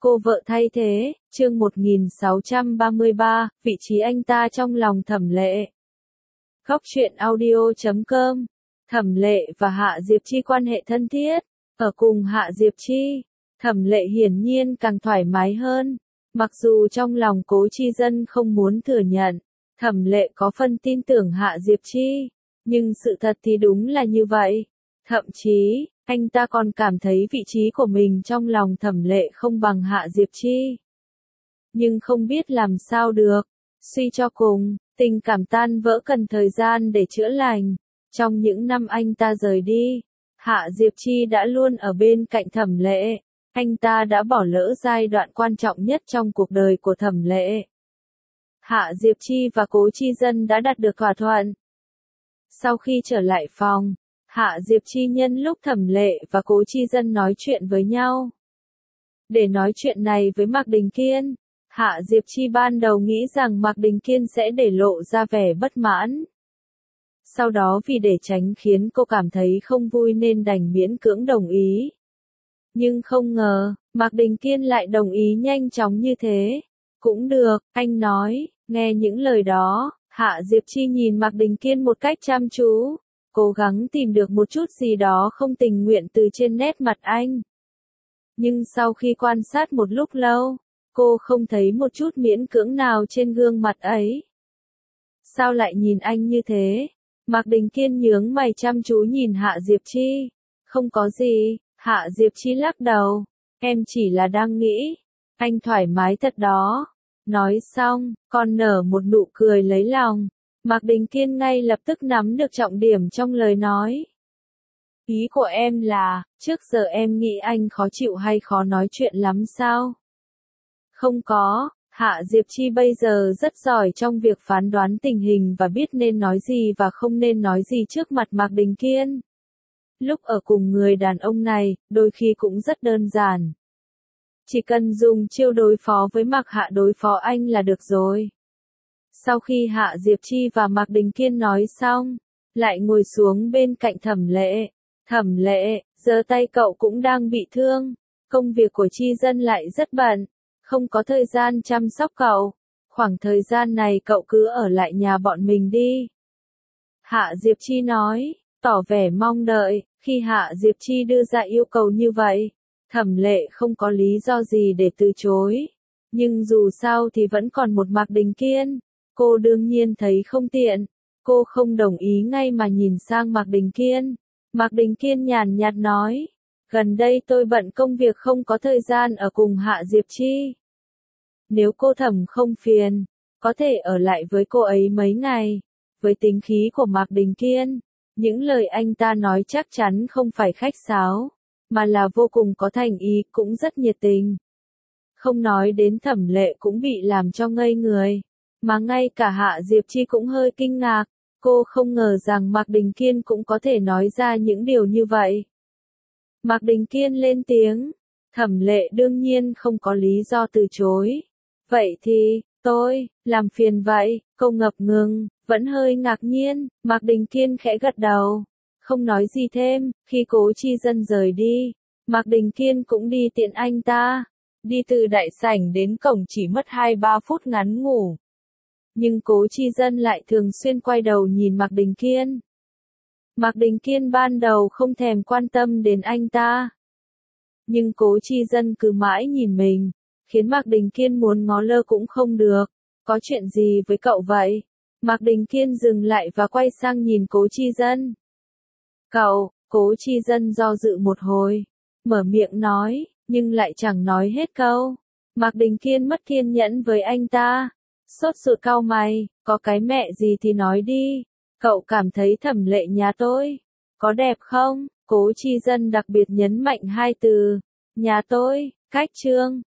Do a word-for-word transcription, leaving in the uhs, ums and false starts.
Cô vợ thay thế, chương một nghìn sáu trăm ba mươi ba, vị trí anh ta trong lòng Thẩm Lệ. Góc truyện audio chấm com. Thẩm Lệ và Hạ Diệp Chi quan hệ thân thiết, ở cùng Hạ Diệp Chi, Thẩm Lệ hiển nhiên càng thoải mái hơn, mặc dù trong lòng Cố Chi Dân không muốn thừa nhận, Thẩm Lệ có phần tin tưởng Hạ Diệp Chi, nhưng sự thật thì đúng là như vậy. Thậm chí, anh ta còn cảm thấy vị trí của mình trong lòng Thẩm Lệ không bằng Hạ Diệp Chi. Nhưng không biết làm sao được, suy cho cùng, tình cảm tan vỡ cần thời gian để chữa lành. Trong những năm anh ta rời đi, Hạ Diệp Chi đã luôn ở bên cạnh Thẩm Lệ, anh ta đã bỏ lỡ giai đoạn quan trọng nhất trong cuộc đời của Thẩm Lệ. Hạ Diệp Chi và Cố Chi Dân đã đạt được thỏa thuận. Sau khi trở lại phòng, Hạ Diệp Chi nhân lúc Thẩm Lệ và Cố Chi Dân nói chuyện với nhau. Để nói chuyện này với Mạc Đình Kiên, Hạ Diệp Chi ban đầu nghĩ rằng Mạc Đình Kiên sẽ để lộ ra vẻ bất mãn. Sau đó vì để tránh khiến cô cảm thấy không vui nên đành miễn cưỡng đồng ý. Nhưng không ngờ, Mạc Đình Kiên lại đồng ý nhanh chóng như thế. Cũng được, anh nói, nghe những lời đó, Hạ Diệp Chi nhìn Mạc Đình Kiên một cách chăm chú, cố gắng tìm được một chút gì đó không tình nguyện từ trên nét mặt anh. Nhưng sau khi quan sát một lúc lâu, cô không thấy một chút miễn cưỡng nào trên gương mặt ấy. Sao lại nhìn anh như thế? Mạc Đình Kiên nhướng mày chăm chú nhìn Hạ Diệp Chi. Không có gì, Hạ Diệp Chi lắc đầu. Em chỉ là đang nghĩ. Anh thoải mái thật đó. Nói xong, còn nở một nụ cười lấy lòng. Mạc Đình Kiên ngay lập tức nắm được trọng điểm trong lời nói. Ý của em là, trước giờ em nghĩ anh khó chịu hay khó nói chuyện lắm sao? Không có, Hạ Diệp Chi bây giờ rất giỏi trong việc phán đoán tình hình và biết nên nói gì và không nên nói gì trước mặt Mạc Đình Kiên. Lúc ở cùng người đàn ông này, đôi khi cũng rất đơn giản. Chỉ cần dùng chiêu đối phó với Mạc Hạ đối phó anh là được rồi. Sau khi Hạ Diệp Chi và Mạc Đình Kiên nói xong, lại ngồi xuống bên cạnh Thẩm Lệ. Thẩm Lệ, giờ tay cậu cũng đang bị thương, công việc của Chi Dân lại rất bận, không có thời gian chăm sóc cậu, khoảng thời gian này cậu cứ ở lại nhà bọn mình đi. Hạ Diệp Chi nói, tỏ vẻ mong đợi. Khi Hạ Diệp Chi đưa ra yêu cầu như vậy, Thẩm Lệ không có lý do gì để từ chối. Nhưng dù sao thì vẫn còn một Mạc Đình Kiên, cô đương nhiên thấy không tiện. Cô không đồng ý ngay mà nhìn sang Mạc Đình Kiên. Mạc Đình Kiên nhàn nhạt nói, gần đây tôi bận công việc không có thời gian ở cùng Hạ Diệp Chi. Nếu cô Thẩm không phiền, có thể ở lại với cô ấy mấy ngày. Với tính khí của Mạc Đình Kiên, những lời anh ta nói chắc chắn không phải khách sáo, mà là vô cùng có thành ý, cũng rất nhiệt tình. Không nói đến Thẩm Lệ cũng bị làm cho ngây người, mà ngay cả Hạ Diệp Chi cũng hơi kinh ngạc. Cô không ngờ rằng Mạc Đình Kiên cũng có thể nói ra những điều như vậy. Mạc Đình Kiên lên tiếng, Thẩm Lệ đương nhiên không có lý do từ chối. Vậy thì, tôi, làm phiền vậy, cô ngập ngừng, vẫn hơi ngạc nhiên. Mạc Đình Kiên khẽ gật đầu, không nói gì thêm. Khi Cố Chi Dân rời đi, Mạc Đình Kiên cũng đi tiện anh ta. Đi từ đại sảnh đến cổng chỉ mất hai ba phút ngắn ngủ. Nhưng Cố Chi Dân lại thường xuyên quay đầu nhìn Mạc Đình Kiên. Mạc Đình Kiên ban đầu không thèm quan tâm đến anh ta. Nhưng Cố Chi Dân cứ mãi nhìn mình, khiến Mạc Đình Kiên muốn ngó lơ cũng không được. Có chuyện gì với cậu vậy? Mạc Đình Kiên dừng lại và quay sang nhìn Cố Chi Dân. Cậu, Cố Chi Dân do dự một hồi, mở miệng nói, nhưng lại chẳng nói hết câu. Mạc Đình Kiên mất kiên nhẫn với anh ta. Sốt ruột cau mày, có cái mẹ gì thì nói đi. Cậu cảm thấy Thẩm Lệ nhà tôi có đẹp không? Cố Chi Dân đặc biệt nhấn mạnh hai từ, nhà tôi. Cách chương